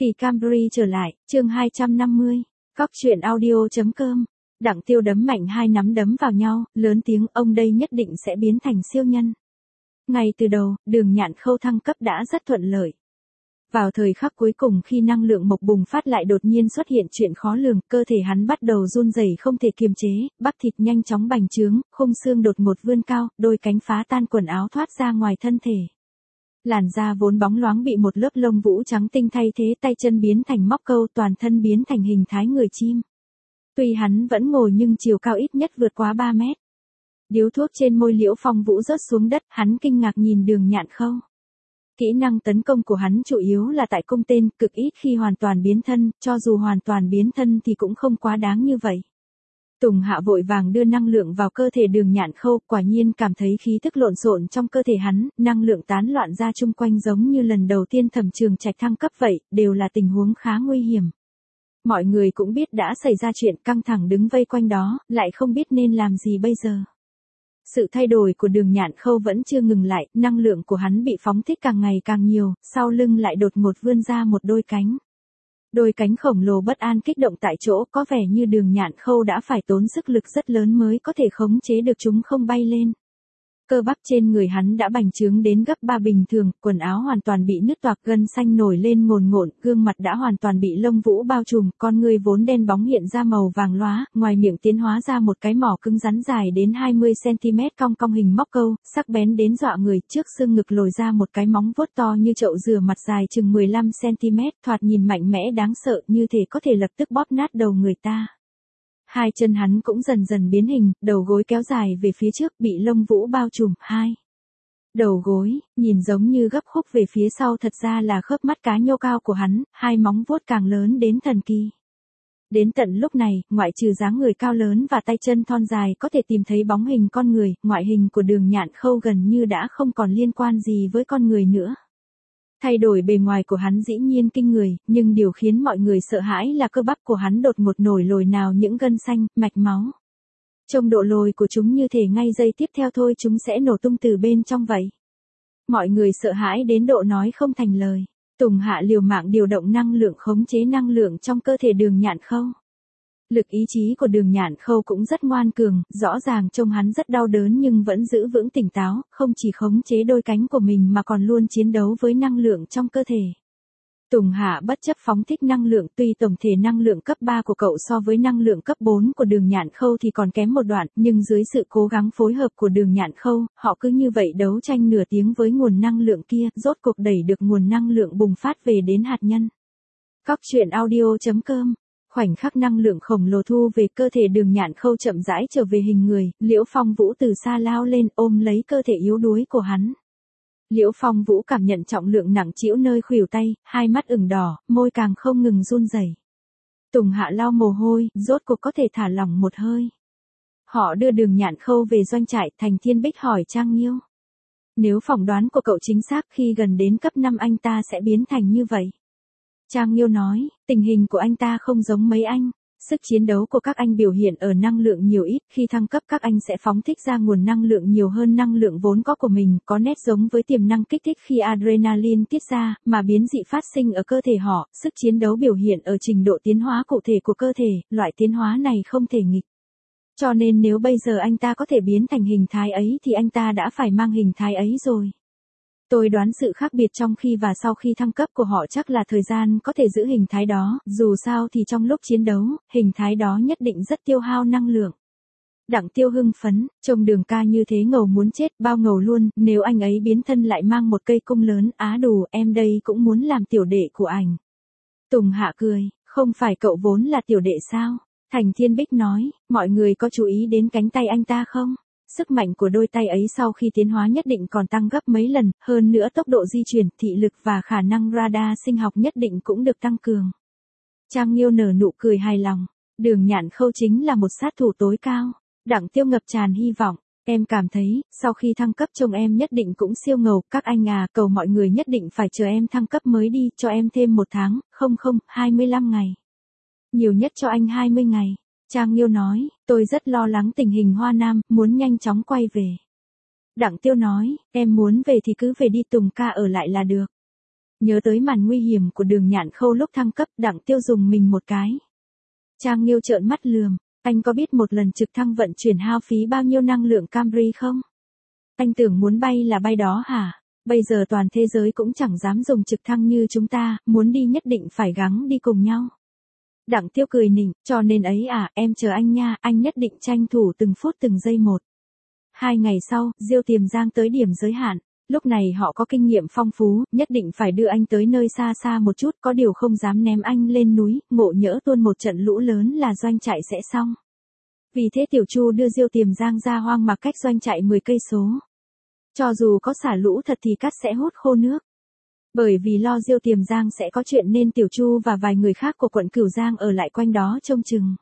Kỳ Camry trở lại, chương 250, Cóc truyện audio.com. Đặng Tiêu đấm mạnh hai nắm đấm vào nhau, lớn tiếng ông đây nhất định sẽ biến thành siêu nhân. Ngay từ đầu, Đường Nhạn Khâu thăng cấp đã rất thuận lợi. Vào thời khắc cuối cùng khi năng lượng mộc bùng phát lại đột nhiên xuất hiện chuyện khó lường, cơ thể hắn bắt đầu run rẩy không thể kiềm chế, bắp thịt nhanh chóng bành trướng, khung xương đột ngột vươn cao, đôi cánh phá tan quần áo thoát ra ngoài thân thể. Làn da vốn bóng loáng bị một lớp lông vũ trắng tinh thay thế, tay chân biến thành móc câu, toàn thân biến thành hình thái người chim. Tuy hắn vẫn ngồi nhưng chiều cao ít nhất vượt quá 3 mét. Điếu thuốc trên môi Liễu Phong Vũ rớt xuống đất, hắn kinh ngạc nhìn Đường Nhạn Khâu. Kỹ năng tấn công của hắn chủ yếu là tại cung tên, cực ít khi hoàn toàn biến thân, cho dù hoàn toàn biến thân thì cũng không quá đáng như vậy. Tùng Hạ vội vàng đưa năng lượng vào cơ thể Đường Nhạn Khâu, quả nhiên cảm thấy khí tức lộn xộn trong cơ thể hắn, năng lượng tán loạn ra chung quanh giống như lần đầu tiên Thẩm Trường Trạch thăng cấp vậy, đều là tình huống khá nguy hiểm. Mọi người cũng biết đã xảy ra chuyện, căng thẳng đứng vây quanh đó, lại không biết nên làm gì bây giờ. Sự thay đổi của Đường Nhạn Khâu vẫn chưa ngừng lại, năng lượng của hắn bị phóng thích càng ngày càng nhiều, sau lưng lại đột ngột vươn ra một đôi cánh. Đôi cánh khổng lồ bất an kích động tại chỗ, có vẻ như Đường Nhạn Khâu đã phải tốn sức lực rất lớn mới có thể khống chế được chúng không bay lên. Cơ bắp trên người hắn đã bành trướng đến gấp 3 bình thường, quần áo hoàn toàn bị nứt toạc, gân xanh nổi lên ngồn ngộn, gương mặt đã hoàn toàn bị lông vũ bao trùm, con người vốn đen bóng hiện ra màu vàng lóa, ngoài miệng tiến hóa ra một cái mỏ cứng rắn dài đến 20 cm cong cong hình móc câu, sắc bén đến dọa người, trước xương ngực lồi ra một cái móng vuốt to như chậu dừa mặt dài chừng 15 cm, thoạt nhìn mạnh mẽ đáng sợ, như thể có thể lập tức bóp nát đầu người ta. Hai chân hắn cũng dần dần biến hình, đầu gối kéo dài về phía trước, bị lông vũ bao trùm. Đầu gối, nhìn giống như gấp khúc về phía sau, thật ra là khớp mắt cá nhô cao của hắn, hai móng vuốt càng lớn đến thần kỳ. Đến tận lúc này, ngoại trừ dáng người cao lớn và tay chân thon dài có thể tìm thấy bóng hình con người, ngoại hình của Đường Nhạn Khâu gần như đã không còn liên quan gì với con người nữa. Thay đổi bề ngoài của hắn dĩ nhiên kinh người, nhưng điều khiến mọi người sợ hãi là cơ bắp của hắn đột ngột nổi lồi nào những gân xanh, mạch máu. Trông độ lồi của chúng như thể ngay giây tiếp theo thôi chúng sẽ nổ tung từ bên trong vậy. Mọi người sợ hãi đến độ nói không thành lời. Tùng Hạ liều mạng điều động năng lượng khống chế năng lượng trong cơ thể Đường Nhạn Khâu. Lực ý chí của Đường Nhạn Khâu cũng rất ngoan cường, rõ ràng trông hắn rất đau đớn nhưng vẫn giữ vững tỉnh táo, không chỉ khống chế đôi cánh của mình mà còn luôn chiến đấu với năng lượng trong cơ thể. Tùng Hạ bất chấp phóng thích năng lượng, tuy tổng thể năng lượng cấp 3 của cậu so với năng lượng cấp 4 của Đường Nhạn Khâu thì còn kém một đoạn, nhưng dưới sự cố gắng phối hợp của Đường Nhạn Khâu, họ cứ như vậy đấu tranh nửa tiếng với nguồn năng lượng kia, rốt cuộc đẩy được nguồn năng lượng bùng phát về đến hạt nhân. Cóc truyện audio.com. Khoảnh khắc năng lượng khổng lồ thu về cơ thể Đường Nhạn Khâu chậm rãi trở về hình người, Liễu Phong Vũ từ xa lao lên ôm lấy cơ thể yếu đuối của hắn. Liễu Phong Vũ cảm nhận trọng lượng nặng trĩu nơi khuỷu tay, hai mắt ửng đỏ, môi càng không ngừng run rẩy. Tùng Hạ lau mồ hôi, rốt cuộc có thể thả lỏng một hơi. Họ đưa Đường Nhạn Khâu về doanh trại, Thành Thiên Bích hỏi Trang Nghiêu. Nếu phỏng đoán của cậu chính xác, khi gần đến cấp 5 anh ta sẽ biến thành như vậy. Trang Nghiêu nói, tình hình của anh ta không giống mấy anh. Sức chiến đấu của các anh biểu hiện ở năng lượng nhiều ít, khi thăng cấp các anh sẽ phóng thích ra nguồn năng lượng nhiều hơn năng lượng vốn có của mình, có nét giống với tiềm năng kích thích khi adrenaline tiết ra, mà biến dị phát sinh ở cơ thể họ, sức chiến đấu biểu hiện ở trình độ tiến hóa cụ thể của cơ thể, loại tiến hóa này không thể nghịch. Cho nên nếu bây giờ anh ta có thể biến thành hình thái ấy thì anh ta đã phải mang hình thái ấy rồi. Tôi đoán sự khác biệt trong khi và sau khi thăng cấp của họ chắc là thời gian có thể giữ hình thái đó, dù sao thì trong lúc chiến đấu, hình thái đó nhất định rất tiêu hao năng lượng. Đặng Tiêu hưng phấn, trông Đường ca như thế ngầu muốn chết, bao ngầu luôn, nếu anh ấy biến thân lại mang một cây cung lớn, á đủ, em đây cũng muốn làm tiểu đệ của ảnh. Tùng Hạ cười, không phải cậu vốn là tiểu đệ sao? Thành Thiên Bích nói, mọi người có chú ý đến cánh tay anh ta không? Sức mạnh của đôi tay ấy sau khi tiến hóa nhất định còn tăng gấp mấy lần, hơn nữa tốc độ di chuyển, thị lực và khả năng radar sinh học nhất định cũng được tăng cường. Trang Nghiêu nở nụ cười hài lòng, Đường Nhạn Khâu chính là một sát thủ tối cao. Đặng Tiêu ngập tràn hy vọng, em cảm thấy, sau khi thăng cấp trông em nhất định cũng siêu ngầu, các anh à, cầu mọi người nhất định phải chờ em thăng cấp mới đi, cho em thêm 1 tháng, 25 ngày. Nhiều nhất cho anh 20 ngày. Trang Nghiêu nói, tôi rất lo lắng tình hình Hoa Nam, muốn nhanh chóng quay về. Đặng Tiêu nói, em muốn về thì cứ về đi, Tùng ca ở lại là được. Nhớ tới màn nguy hiểm của Đường Nhạn Khâu lúc thăng cấp, Đặng Tiêu dùng mình một cái. Trang Nghiêu trợn mắt lườm, anh có biết một lần trực thăng vận chuyển hao phí bao nhiêu năng lượng Camry không? Anh tưởng muốn bay là bay đó hả? Bây giờ toàn thế giới cũng chẳng dám dùng trực thăng như chúng ta, muốn đi nhất định phải gắng đi cùng nhau. Đặng Tiêu cười nịnh, cho nên ấy à, em chờ anh nha, anh nhất định tranh thủ từng phút từng giây một. 2 ngày sau, Diêu Tiềm Giang tới điểm giới hạn. Lúc này họ có kinh nghiệm phong phú, nhất định phải đưa anh tới nơi xa xa một chút, có điều không dám ném anh lên núi, ngộ nhỡ tuôn một trận lũ lớn là doanh trại sẽ xong. Vì thế Tiểu Chu đưa Diêu Tiềm Giang ra hoang mạc cách doanh trại 10 cây số. Cho dù có xả lũ thật thì cát sẽ hút khô nước. Bởi vì lo Diêu Tiềm Giang sẽ có chuyện nên Tiểu Chu và vài người khác của quận Cửu Giang ở lại quanh đó trông chừng.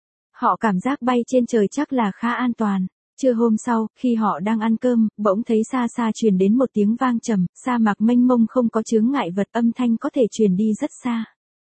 Họ cảm giác bay trên trời chắc là khá an toàn. Trưa hôm sau, khi họ đang ăn cơm, bỗng thấy xa xa truyền đến một tiếng vang trầm, sa mạc mênh mông không có chướng ngại vật, âm thanh có thể truyền đi rất xa.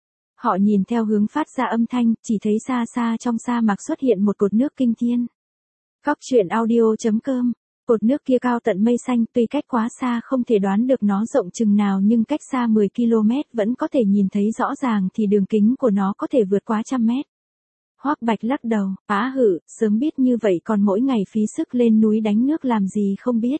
Họ nhìn theo hướng phát ra âm thanh, chỉ thấy xa xa trong sa mạc xuất hiện một cột nước kinh thiên. Góc truyện audio.com. Cột nước kia cao tận mây xanh, tuy cách quá xa không thể đoán được nó rộng chừng nào nhưng cách xa 10 km vẫn có thể nhìn thấy rõ ràng thì đường kính của nó có thể vượt quá 100 mét. Hoắc Bạch lắc đầu, á hử, sớm biết như vậy còn mỗi ngày phí sức lên núi đánh nước làm gì không biết.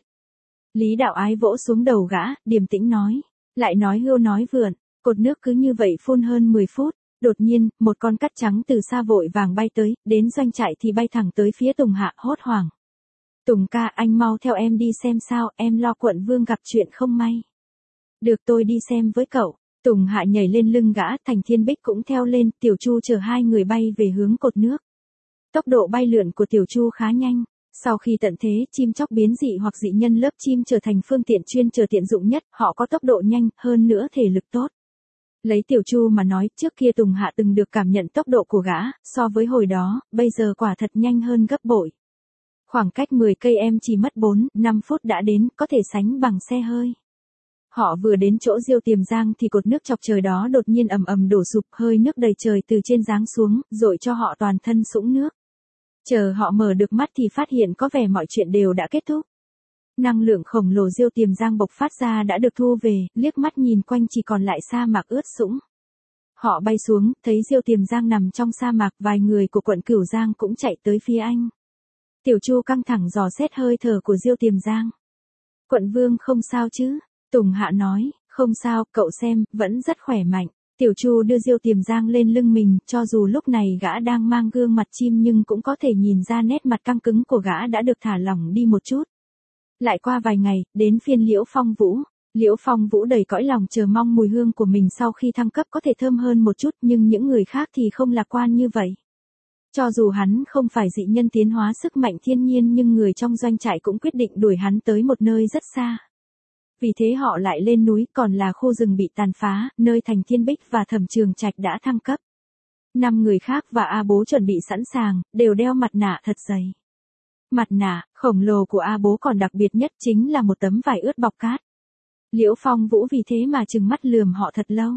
Lý Đạo Ái vỗ xuống đầu gã, điềm tĩnh nói, lại nói hưu nói vượn, cột nước cứ như vậy phun hơn 10 phút, đột nhiên, một con cắt trắng từ xa vội vàng bay tới, đến doanh trại thì bay thẳng tới phía Tùng Hạ, hốt hoảng. Tùng ca, anh mau theo em đi xem sao, em lo quận vương gặp chuyện không may. Được, tôi đi xem với cậu. Tùng Hạ nhảy lên lưng gã, Thành Thiên Bích cũng theo lên, Tiểu Chu chở hai người bay về hướng cột nước. Tốc độ bay lượn của Tiểu Chu khá nhanh. Sau khi tận thế, chim chóc biến dị hoặc dị nhân lớp chim trở thành phương tiện chuyên chở tiện dụng nhất, họ có tốc độ nhanh, hơn nữa thể lực tốt. Lấy Tiểu Chu mà nói, trước kia Tùng Hạ từng được cảm nhận tốc độ của gã, so với hồi đó, bây giờ quả thật nhanh hơn gấp bội. Khoảng cách 10 cây em chỉ mất 4-5 phút đã đến, có thể sánh bằng xe hơi. Họ vừa đến chỗ Diêu Tiềm Giang thì cột nước chọc trời đó đột nhiên ầm ầm đổ sụp, hơi nước đầy trời từ trên giáng xuống, dội cho họ toàn thân sũng nước. Chờ họ mở được mắt thì phát hiện có vẻ mọi chuyện đều đã kết thúc. Năng lượng khổng lồ Diêu Tiềm Giang bộc phát ra đã được thu về, liếc mắt nhìn quanh chỉ còn lại sa mạc ướt sũng. Họ bay xuống, thấy Diêu Tiềm Giang nằm trong sa mạc, vài người của quận Cửu Giang cũng chạy tới phía anh. Tiểu Chu căng thẳng dò xét hơi thở của Diêu Tiềm Giang. Quận vương không sao chứ? Tùng Hạ nói, không sao, cậu xem, vẫn rất khỏe mạnh. Tiểu Chu đưa Diêu Tiềm Giang lên lưng mình, cho dù lúc này gã đang mang gương mặt chim nhưng cũng có thể nhìn ra nét mặt căng cứng của gã đã được thả lỏng đi một chút. Lại qua vài ngày, đến phiên Liễu Phong Vũ. Liễu Phong Vũ đầy cõi lòng chờ mong mùi hương của mình sau khi thăng cấp có thể thơm hơn một chút, nhưng những người khác thì không lạc quan như vậy. Cho dù hắn không phải dị nhân tiến hóa sức mạnh thiên nhiên nhưng người trong doanh trại cũng quyết định đuổi hắn tới một nơi rất xa. Vì thế họ lại lên núi, còn là khu rừng bị tàn phá, nơi Thành Thiên Bích và Thẩm Trường Trạch đã thăng cấp. 5 người khác và A Bố chuẩn bị sẵn sàng, đều đeo mặt nạ thật dày. Mặt nạ khổng lồ của A Bố còn đặc biệt nhất chính là một tấm vải ướt bọc cát. Liễu Phong Vũ vì thế mà trừng mắt lườm họ thật lâu.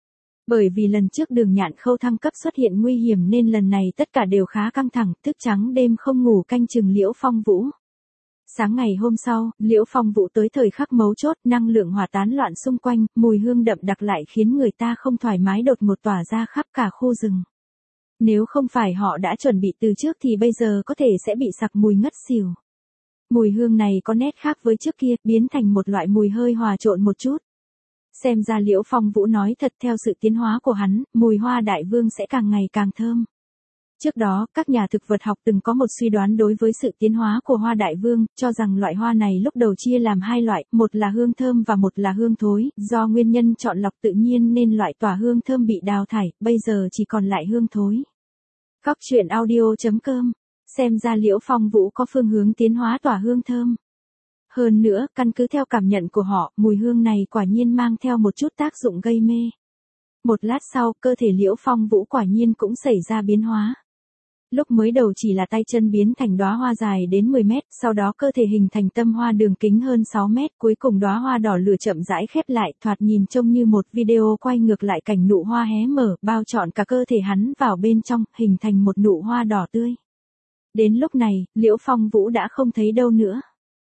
Bởi vì lần trước Đường Nhạn Khâu thăng cấp xuất hiện nguy hiểm nên lần này tất cả đều khá căng thẳng, thức trắng đêm không ngủ canh chừng Liễu Phong Vũ. Sáng ngày hôm sau, Liễu Phong Vũ tới thời khắc mấu chốt, năng lượng hỏa tán loạn xung quanh, mùi hương đậm đặc lại khiến người ta không thoải mái đột ngột tỏa ra khắp cả khu rừng. Nếu không phải họ đã chuẩn bị từ trước thì bây giờ có thể sẽ bị sặc mùi ngất xỉu. Mùi hương này có nét khác với trước kia, biến thành một loại mùi hơi hòa trộn một chút. Xem ra Liễu Phong Vũ nói thật, theo sự tiến hóa của hắn, mùi hoa đại vương sẽ càng ngày càng thơm. Trước đó, các nhà thực vật học từng có một suy đoán đối với sự tiến hóa của hoa đại vương, cho rằng loại hoa này lúc đầu chia làm hai loại, một là hương thơm và một là hương thối, do nguyên nhân chọn lọc tự nhiên nên loại tỏa hương thơm bị đào thải, bây giờ chỉ còn lại hương thối. Góc truyện audio.com. Xem ra Liễu Phong Vũ có phương hướng tiến hóa tỏa hương thơm. Hơn nữa, căn cứ theo cảm nhận của họ, mùi hương này quả nhiên mang theo một chút tác dụng gây mê. Một lát sau, cơ thể Liễu Phong Vũ quả nhiên cũng xảy ra biến hóa. Lúc mới đầu chỉ là tay chân biến thành đóa hoa dài đến 10 mét, sau đó cơ thể hình thành tâm hoa đường kính hơn 6 mét, cuối cùng đóa hoa đỏ lửa chậm rãi khép lại, thoạt nhìn trông như một video quay ngược lại cảnh nụ hoa hé mở, bao trọn cả cơ thể hắn vào bên trong, hình thành một nụ hoa đỏ tươi. Đến lúc này, Liễu Phong Vũ đã không thấy đâu nữa.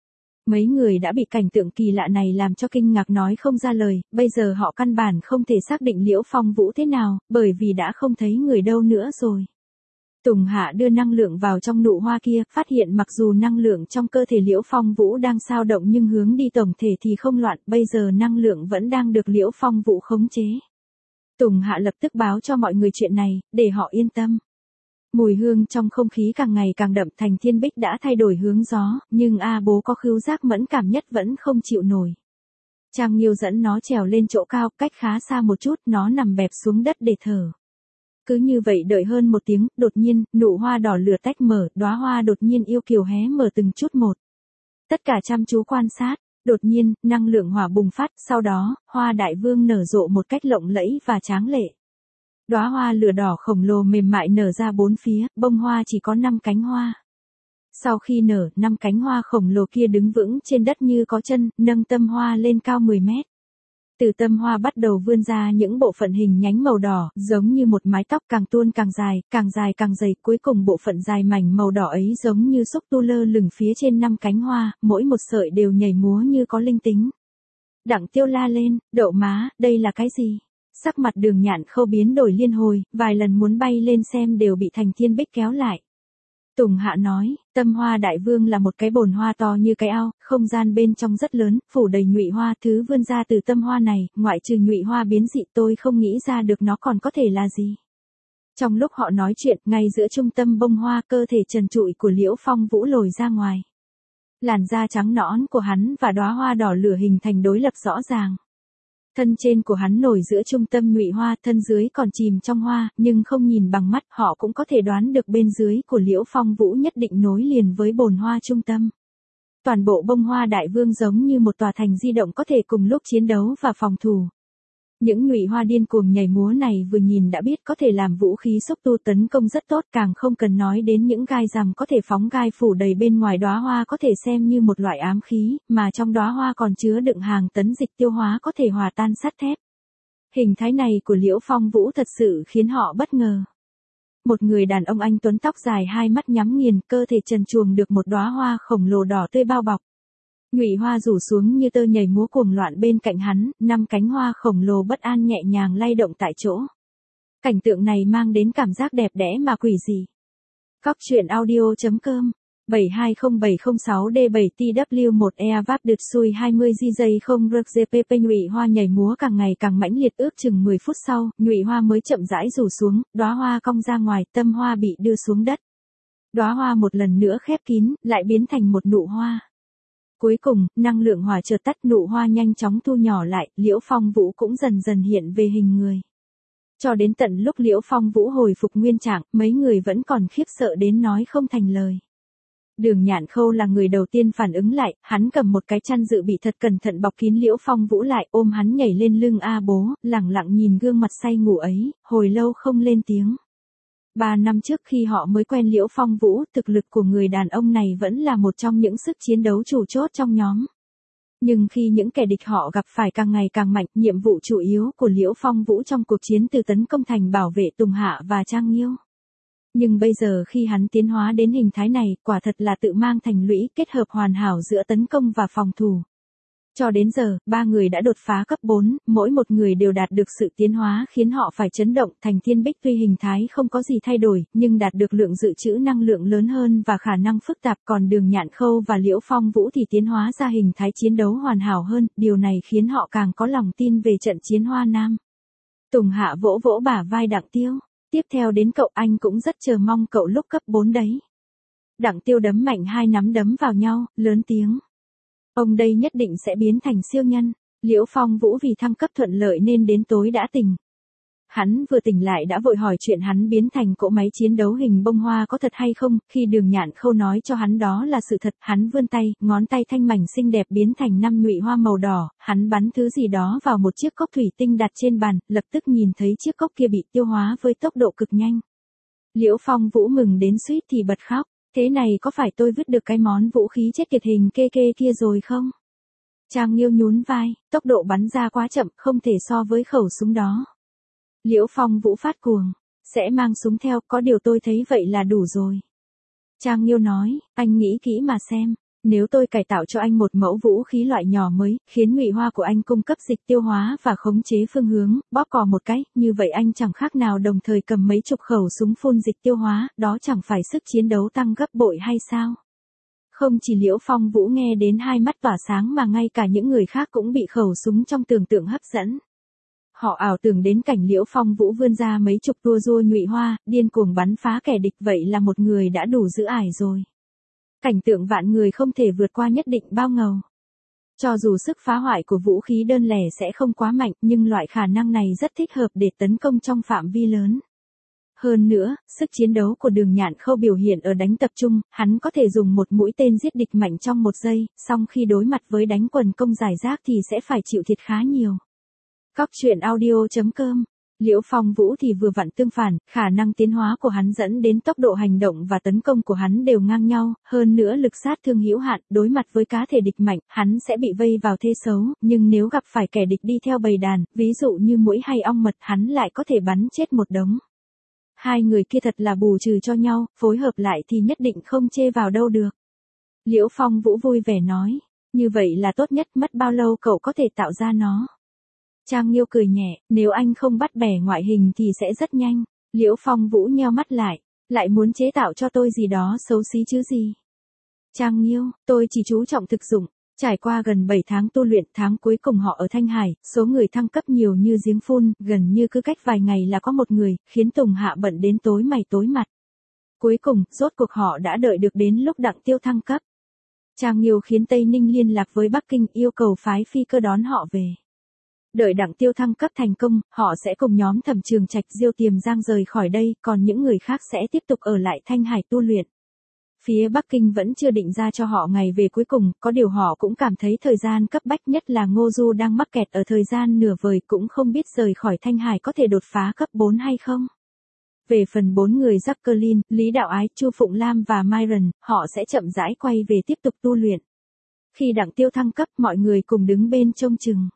Mấy người đã bị cảnh tượng kỳ lạ này làm cho kinh ngạc nói không ra lời, bây giờ họ căn bản không thể xác định Liễu Phong Vũ thế nào, bởi vì đã không thấy người đâu nữa rồi. Tùng Hạ đưa năng lượng vào trong nụ hoa kia, phát hiện mặc dù năng lượng trong cơ thể Liễu Phong Vũ đang dao động nhưng hướng đi tổng thể thì không loạn, bây giờ năng lượng vẫn đang được Liễu Phong Vũ khống chế. Tùng Hạ lập tức báo cho mọi người chuyện này, để họ yên tâm. Mùi hương trong không khí càng ngày càng đậm, Thành Thiên Bích đã thay đổi hướng gió, nhưng bố có khứu giác mẫn cảm nhất vẫn không chịu nổi. Trang Nghiêu dẫn nó trèo lên chỗ cao, cách khá xa một chút, nó nằm bẹp xuống đất để thở. Cứ như vậy đợi hơn một tiếng, đột nhiên, nụ hoa đỏ lửa tách mở, đóa hoa đột nhiên yêu kiều hé mở từng chút một. Tất cả chăm chú quan sát, đột nhiên, năng lượng hỏa bùng phát, sau đó, hoa đại vương nở rộ một cách lộng lẫy và tráng lệ. Đóa hoa lửa đỏ khổng lồ mềm mại nở ra bốn phía, bông hoa chỉ có 5 cánh hoa. Sau khi nở, 5 cánh hoa khổng lồ kia đứng vững trên đất như có chân, nâng tâm hoa lên cao 10 mét. Từ tâm hoa bắt đầu vươn ra những bộ phận hình nhánh màu đỏ, giống như một mái tóc càng tuôn càng dài càng dày, cuối cùng bộ phận dài mảnh màu đỏ ấy giống như xúc tu lơ lửng phía trên 5 cánh hoa, mỗi một sợi đều nhảy múa như có linh tính. Đặng Tiêu la lên, đậu má, đây là cái gì? Sắc mặt Đường Nhạn Khâu biến đổi liên hồi, vài lần muốn bay lên xem đều bị Thành Thiên Bích kéo lại. Tùng Hạ nói, tâm hoa đại vương là một cái bồn hoa to như cái ao, không gian bên trong rất lớn, phủ đầy nhụy hoa, thứ vươn ra từ tâm hoa này, ngoại trừ nhụy hoa biến dị tôi không nghĩ ra được nó còn có thể là gì. Trong lúc họ nói chuyện, ngay giữa trung tâm bông hoa, cơ thể trần trụi của Liễu Phong Vũ lồi ra ngoài. Làn da trắng nõn của hắn và đóa hoa đỏ lửa hình thành đối lập rõ ràng. Thân trên của hắn nổi giữa trung tâm nhụy hoa, thân dưới còn chìm trong hoa, nhưng không nhìn bằng mắt họ cũng có thể đoán được bên dưới của Liễu Phong Vũ nhất định nối liền với bồn hoa trung tâm. Toàn bộ bông hoa đại vương giống như một tòa thành di động có thể cùng lúc chiến đấu và phòng thủ. Những nhụy hoa điên cuồng nhảy múa này vừa nhìn đã biết có thể làm vũ khí xúc tu tấn công rất tốt, càng không cần nói đến những gai rằm có thể phóng gai phủ đầy bên ngoài đóa hoa có thể xem như một loại ám khí, mà trong đóa hoa còn chứa đựng hàng tấn dịch tiêu hóa có thể hòa tan sắt thép. Hình thái này của Liễu Phong Vũ thật sự khiến họ bất ngờ. Một người đàn ông anh tuấn tóc dài, hai mắt nhắm nghiền, cơ thể trần truồng được một đóa hoa khổng lồ đỏ tươi bao bọc. Nhụy hoa rủ xuống như tơ nhảy múa cuồng loạn bên cạnh hắn, 5 cánh hoa khổng lồ bất an nhẹ nhàng lay động tại chỗ. Cảnh tượng này mang đến cảm giác đẹp đẽ mà quỷ dị. Cóc truyện audio.com 720706D7TW1E váp đực xui 20 GJ0RGPP. Nhụy hoa nhảy múa càng ngày càng mãnh liệt, ước chừng 10 phút sau, nhụy hoa mới chậm rãi rủ xuống, đóa hoa cong ra ngoài, tâm hoa bị đưa xuống đất. Đóa hoa một lần nữa khép kín, lại biến thành một nụ hoa. Cuối cùng, năng lượng hỏa chợt tắt, nụ hoa nhanh chóng thu nhỏ lại, Liễu Phong Vũ cũng dần dần hiện về hình người. Cho đến tận lúc Liễu Phong Vũ hồi phục nguyên trạng, mấy người vẫn còn khiếp sợ đến nói không thành lời. Đường Nhạn Khâu là người đầu tiên phản ứng lại, hắn cầm một cái chăn dự bị thật cẩn thận bọc kín Liễu Phong Vũ lại, ôm hắn nhảy lên lưng bố, lẳng lặng nhìn gương mặt say ngủ ấy, hồi lâu không lên tiếng. 3 năm trước khi họ mới quen Liễu Phong Vũ, thực lực của người đàn ông này vẫn là một trong những sức chiến đấu chủ chốt trong nhóm. Nhưng khi những kẻ địch họ gặp phải càng ngày càng mạnh, nhiệm vụ chủ yếu của Liễu Phong Vũ trong cuộc chiến từ tấn công thành bảo vệ Tùng Hạ và Trang Nghiêu. Nhưng bây giờ khi hắn tiến hóa đến hình thái này, quả thật là tự mang thành lũy, kết hợp hoàn hảo giữa tấn công và phòng thủ. Cho đến giờ, 3 người đã đột phá cấp 4, mỗi một người đều đạt được sự tiến hóa khiến họ phải chấn động. Thành Thiên Bích tuy hình thái không có gì thay đổi, nhưng đạt được lượng dự trữ năng lượng lớn hơn và khả năng phức tạp, còn Đường Nhạn Khâu và Liễu Phong Vũ thì tiến hóa ra hình thái chiến đấu hoàn hảo hơn, điều này khiến họ càng có lòng tin về trận chiến Hoa Nam. Tùng Hạ vỗ vỗ bả vai Đặng Tiêu, tiếp theo đến cậu, anh cũng rất chờ mong cậu lúc cấp 4 đấy. Đặng Tiêu đấm mạnh 2 nắm đấm vào nhau, lớn tiếng. Ông đây nhất định sẽ biến thành siêu nhân. Liễu Phong Vũ vì thăng cấp thuận lợi nên đến tối đã tỉnh. Hắn vừa tỉnh lại đã vội hỏi chuyện hắn biến thành cỗ máy chiến đấu hình bông hoa có thật hay không, khi Đường Nhạn Khâu nói cho hắn đó là sự thật, hắn vươn tay, ngón tay thanh mảnh xinh đẹp biến thành 5 nhụy hoa màu đỏ, hắn bắn thứ gì đó vào một chiếc cốc thủy tinh đặt trên bàn, lập tức nhìn thấy chiếc cốc kia bị tiêu hóa với tốc độ cực nhanh. Liễu Phong Vũ mừng đến suýt thì bật khóc. Thế này có phải tôi vứt được cái món vũ khí chết tiệt hình kê kia rồi không? Trang Nghiêu nhún vai, tốc độ bắn ra quá chậm, không thể so với khẩu súng đó. Liễu Phong Vũ phát cuồng, sẽ mang súng theo, có điều tôi thấy vậy là đủ rồi. Trang Nghiêu nói, anh nghĩ kỹ mà xem, nếu tôi cải tạo cho anh một mẫu vũ khí loại nhỏ mới, khiến Ngụy Hoa của anh cung cấp dịch tiêu hóa và khống chế phương hướng, bóp cò một cái, như vậy anh chẳng khác nào đồng thời cầm mấy chục khẩu súng phun dịch tiêu hóa, đó chẳng phải sức chiến đấu tăng gấp bội hay sao? Không chỉ Liễu Phong Vũ nghe đến hai mắt tỏa sáng mà ngay cả những người khác cũng bị khẩu súng trong tưởng tượng hấp dẫn. Họ ảo tưởng đến cảnh Liễu Phong Vũ vươn ra mấy chục tua rua Ngụy Hoa, điên cuồng bắn phá kẻ địch, vậy là một người đã đủ dữ ải rồi. Cảnh tượng vạn người không thể vượt qua nhất định bao ngầu. Cho dù sức phá hoại của vũ khí đơn lẻ sẽ không quá mạnh, nhưng loại khả năng này rất thích hợp để tấn công trong phạm vi lớn. Hơn nữa, sức chiến đấu của Đường Nhạn Khâu biểu hiện ở đánh tập trung, hắn có thể dùng một mũi tên giết địch mạnh trong một giây, song khi đối mặt với đánh quần công giải rác thì sẽ phải chịu thiệt khá nhiều. Cóc truyện audio.com. Liễu Phong Vũ thì vừa vặn tương phản, khả năng tiến hóa của hắn dẫn đến tốc độ hành động và tấn công của hắn đều ngang nhau, hơn nữa lực sát thương hữu hạn, đối mặt với cá thể địch mạnh, hắn sẽ bị vây vào thế xấu, nhưng nếu gặp phải kẻ địch đi theo bầy đàn, ví dụ như muỗi hay ong mật, hắn lại có thể bắn chết một đống. Hai người kia thật là bù trừ cho nhau, phối hợp lại thì nhất định không chê vào đâu được. Liễu Phong Vũ vui vẻ nói, như vậy là tốt nhất, mất bao lâu cậu có thể tạo ra nó? Trang Nghiêu cười nhẹ, nếu anh không bắt bẻ ngoại hình thì sẽ rất nhanh. Liễu Phong Vũ nheo mắt lại muốn chế tạo cho tôi gì đó xấu xí chứ gì. Trang Nghiêu, tôi chỉ chú trọng thực dụng. Trải qua gần 7 tháng tu luyện, tháng cuối cùng họ ở Thanh Hải, số người thăng cấp nhiều như giếng phun, gần như cứ cách vài ngày là có một người, khiến Tùng Hạ bận đến tối mày tối mặt. Cuối cùng, rốt cuộc họ đã đợi được đến lúc Đặng Tiêu thăng cấp. Trang Nghiêu khiến Tây Ninh liên lạc với Bắc Kinh, yêu cầu phái phi cơ đón họ về. Đợi Đặng Tiêu thăng cấp thành công, họ sẽ cùng nhóm Thẩm Trường Trạch, Diêu Tiềm Giang rời khỏi đây, còn những người khác sẽ tiếp tục ở lại Thanh Hải tu luyện. Phía Bắc Kinh vẫn chưa định ra cho họ ngày về cuối cùng, có điều họ cũng cảm thấy thời gian cấp bách, nhất là Ngô Du đang mắc kẹt ở thời gian nửa vời, cũng không biết rời khỏi Thanh Hải có thể đột phá cấp 4 hay không. Về phần 4 người Jacqueline, Lý Đạo Ái, Chu Phụng Lam và Myron, họ sẽ chậm rãi quay về tiếp tục tu luyện. Khi Đặng Tiêu thăng cấp, mọi người cùng đứng bên trông chừng.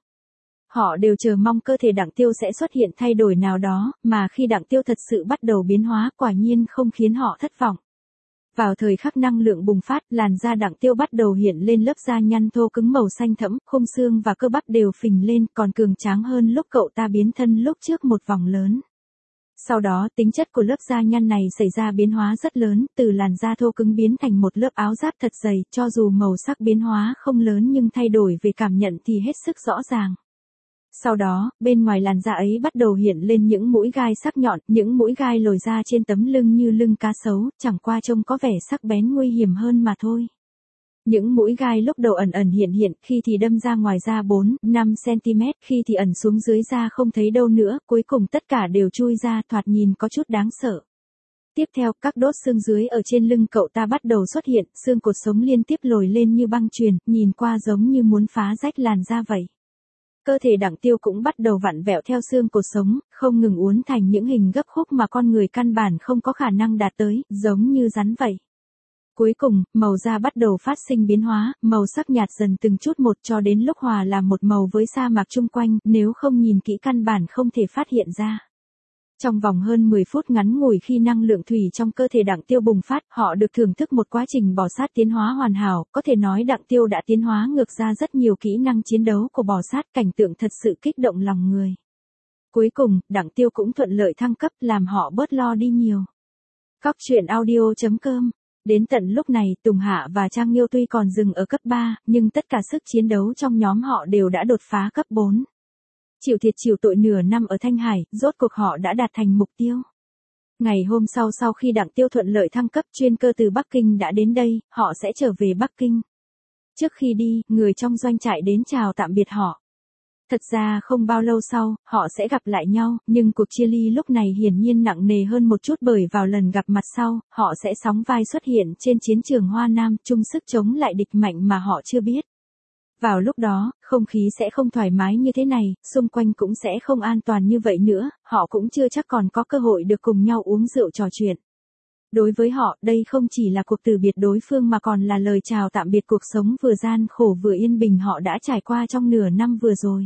Họ đều chờ mong cơ thể Đặng Tiêu sẽ xuất hiện thay đổi nào đó, mà khi Đặng Tiêu thật sự bắt đầu biến hóa, quả nhiên không khiến họ thất vọng. Vào thời khắc năng lượng bùng phát, làn da Đặng Tiêu bắt đầu hiện lên lớp da nhăn thô cứng màu xanh thẫm, khung xương và cơ bắp đều phình lên, còn cường tráng hơn lúc cậu ta biến thân lúc trước một vòng lớn. Sau đó, tính chất của lớp da nhăn này xảy ra biến hóa rất lớn, từ làn da thô cứng biến thành một lớp áo giáp thật dày, cho dù màu sắc biến hóa không lớn nhưng thay đổi về cảm nhận thì hết sức rõ ràng. Sau đó, bên ngoài làn da ấy bắt đầu hiện lên những mũi gai sắc nhọn, những mũi gai lồi ra trên tấm lưng như lưng cá sấu, chẳng qua trông có vẻ sắc bén nguy hiểm hơn mà thôi. Những mũi gai lúc đầu ẩn ẩn hiện, khi thì đâm ra ngoài da 4-5 cm, khi thì ẩn xuống dưới da không thấy đâu nữa, cuối cùng tất cả đều chui ra, thoạt nhìn có chút đáng sợ. Tiếp theo, các đốt xương dưới ở trên lưng cậu ta bắt đầu xuất hiện, xương cột sống liên tiếp lồi lên như băng chuyền, nhìn qua giống như muốn phá rách làn da vậy. Cơ thể Đặng Tiêu cũng bắt đầu vặn vẹo theo xương cột sống, không ngừng uốn thành những hình gấp khúc mà con người căn bản không có khả năng đạt tới, giống như rắn vậy. Cuối cùng, màu da bắt đầu phát sinh biến hóa, màu sắc nhạt dần từng chút một cho đến lúc hòa làm một màu với sa mạc chung quanh, nếu không nhìn kỹ căn bản không thể phát hiện ra. Trong vòng hơn 10 phút ngắn ngủi khi năng lượng thủy trong cơ thể Đặng Tiêu bùng phát, họ được thưởng thức một quá trình bò sát tiến hóa hoàn hảo, có thể nói Đặng Tiêu đã tiến hóa ngược ra rất nhiều kỹ năng chiến đấu của bò sát, cảnh tượng thật sự kích động lòng người. Cuối cùng, Đặng Tiêu cũng thuận lợi thăng cấp, làm họ bớt lo đi nhiều. Cóc truyện audio.com. Đến tận lúc này, Tùng Hạ và Trang Nghiêu tuy còn dừng ở cấp 3, nhưng tất cả sức chiến đấu trong nhóm họ đều đã đột phá cấp 4. Chịu thiệt chịu tội nửa năm ở Thanh Hải, rốt cuộc họ đã đạt thành mục tiêu. Ngày hôm sau khi Đặng Tiêu thuận lợi thăng cấp, chuyên cơ từ Bắc Kinh đã đến đây, họ sẽ trở về Bắc Kinh. Trước khi đi, người trong doanh trại đến chào tạm biệt họ. Thật ra không bao lâu sau, họ sẽ gặp lại nhau, nhưng cuộc chia ly lúc này hiển nhiên nặng nề hơn một chút bởi vào lần gặp mặt sau, họ sẽ sóng vai xuất hiện trên chiến trường Hoa Nam, chung sức chống lại địch mạnh mà họ chưa biết. Vào lúc đó, không khí sẽ không thoải mái như thế này, xung quanh cũng sẽ không an toàn như vậy nữa, họ cũng chưa chắc còn có cơ hội được cùng nhau uống rượu trò chuyện. Đối với họ, đây không chỉ là cuộc từ biệt đối phương mà còn là lời chào tạm biệt cuộc sống vừa gian khổ vừa yên bình họ đã trải qua trong nửa năm vừa rồi.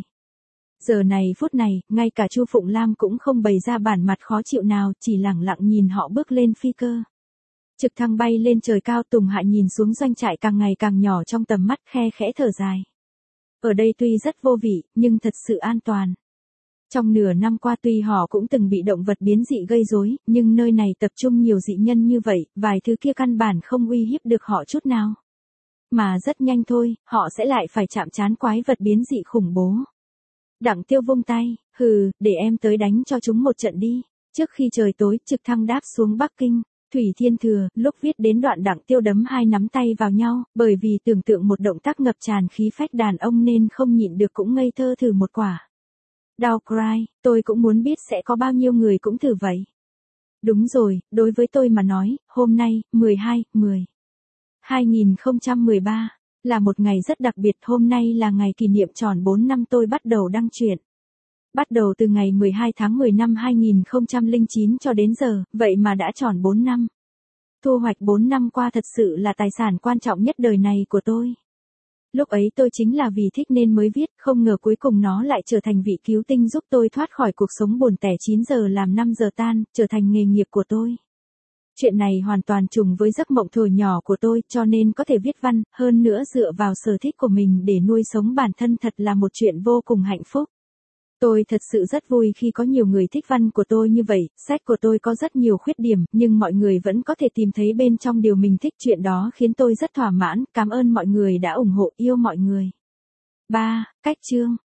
Giờ này phút này, ngay cả Chu Phụng Lam cũng không bày ra bản mặt khó chịu nào, chỉ lẳng lặng nhìn họ bước lên phi cơ. Trực thăng bay lên trời cao, Tùng Hạ nhìn xuống doanh trại càng ngày càng nhỏ trong tầm mắt, khe khẽ thở dài. Ở đây tuy rất vô vị, nhưng thật sự an toàn. Trong nửa năm qua tuy họ cũng từng bị động vật biến dị gây rối, nhưng nơi này tập trung nhiều dị nhân như vậy, vài thứ kia căn bản không uy hiếp được họ chút nào. Mà rất nhanh thôi, họ sẽ lại phải chạm trán quái vật biến dị khủng bố. Đặng Tiêu vung tay, để em tới đánh cho chúng một trận đi. Trước khi trời tối, trực thăng đáp xuống Bắc Kinh. Thủy Thiên Thừa, lúc viết đến đoạn Đặng Tiêu đấm hai nắm tay vào nhau, bởi vì tưởng tượng một động tác ngập tràn khí phách đàn ông nên không nhịn được cũng ngây thơ thử một quả. Đau cry, tôi cũng muốn biết sẽ có bao nhiêu người cũng thử vậy. Đúng rồi, đối với tôi mà nói, hôm nay, 12/10/2013, là một ngày rất đặc biệt. Hôm nay là ngày kỷ niệm tròn 4 năm tôi bắt đầu đăng truyện. Bắt đầu từ ngày 12 tháng 10 năm 2009 cho đến giờ, vậy mà đã tròn 4 năm. Thu hoạch 4 năm qua thật sự là tài sản quan trọng nhất đời này của tôi. Lúc ấy tôi chính là vì thích nên mới viết, không ngờ cuối cùng nó lại trở thành vị cứu tinh giúp tôi thoát khỏi cuộc sống buồn tẻ 9 giờ làm 5 giờ tan, trở thành nghề nghiệp của tôi. Chuyện này hoàn toàn trùng với giấc mộng thuở nhỏ của tôi, cho nên có thể viết văn, hơn nữa dựa vào sở thích của mình để nuôi sống bản thân thật là một chuyện vô cùng hạnh phúc. Tôi thật sự rất vui khi có nhiều người thích văn của tôi như vậy, sách của tôi có rất nhiều khuyết điểm, nhưng mọi người vẫn có thể tìm thấy bên trong điều mình thích, chuyện đó khiến tôi rất thỏa mãn, cảm ơn mọi người đã ủng hộ, yêu mọi người. 3. Cách chương